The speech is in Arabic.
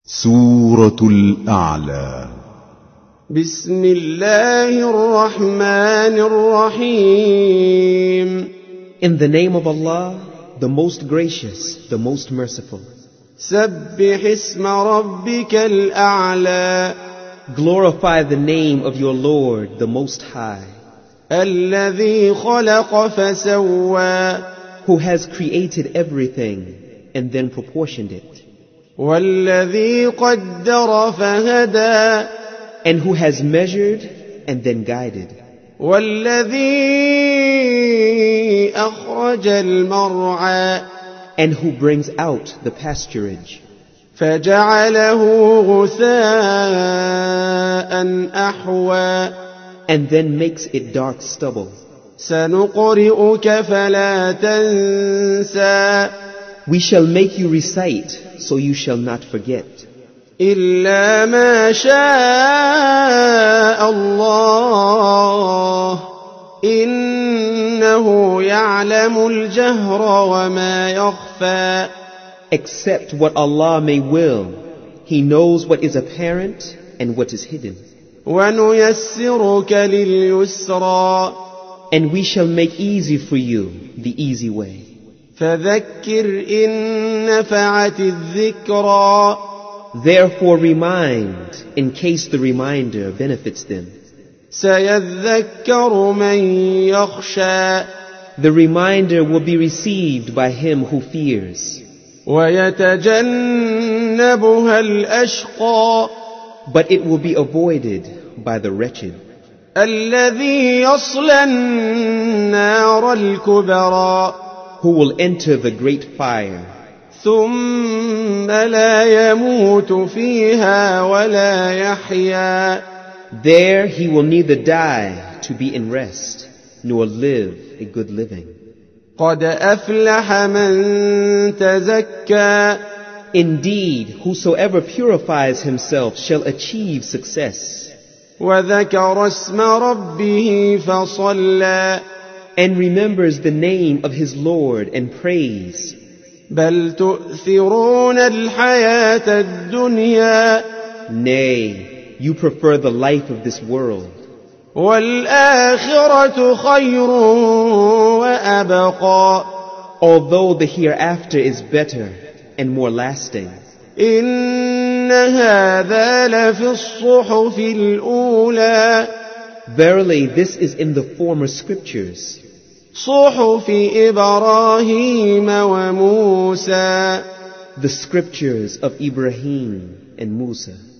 سورة الأعلى. بسم الله الرحمن الرحيم. In the name of Allah, the most gracious, the most merciful. سبح اسم ربك الأعلى. Glorify the name of your Lord, the most high. الذي خلق فسوى. Who has created everything and then proportioned it. والذي قدر فهدى. And who has measured and then guided. والذي أخرج المرعى. And who brings out the pasturage. فجعله غثاء أحوى. And then makes it dark stubble. سنقرئك فلا تنسى. We shall make you recite, so you shall not forget. إلا ما شاء الله إنه يعلم الجهر وما يخفى. Except what Allah may will. He knows what is apparent and what is hidden. ونيسرك لليسرى. And we shall make easy for you the easy way. فذكر إن نفعت الذكرى. Therefore remind, in case the reminder benefits them. سيذكر من يخشى. The reminder will be received by him who fears. ويتجنبها الأشقى. But it will be avoided by the wretched. الذي يصلى النار الكبرى. Who will enter the great fire. ثم لا يموت فيها ولا يحيا. There he will neither die to be in rest, nor live a good living. قد أفلح من تزكى. Indeed, whosoever purifies himself shall achieve success. وذكر اسم ربه فصلى. And remembers the name of his Lord and prays. بل تؤثرون الحياة الدنيا. Nay, you prefer the life of this world. والآخرة خير وأبقى. Although the hereafter is better and more lasting. إن هذا لفي الصحف الأولى. Verily, this is in the former scriptures. صحف إبراهيم وموسى. The scriptures of Ibrahim and Musa.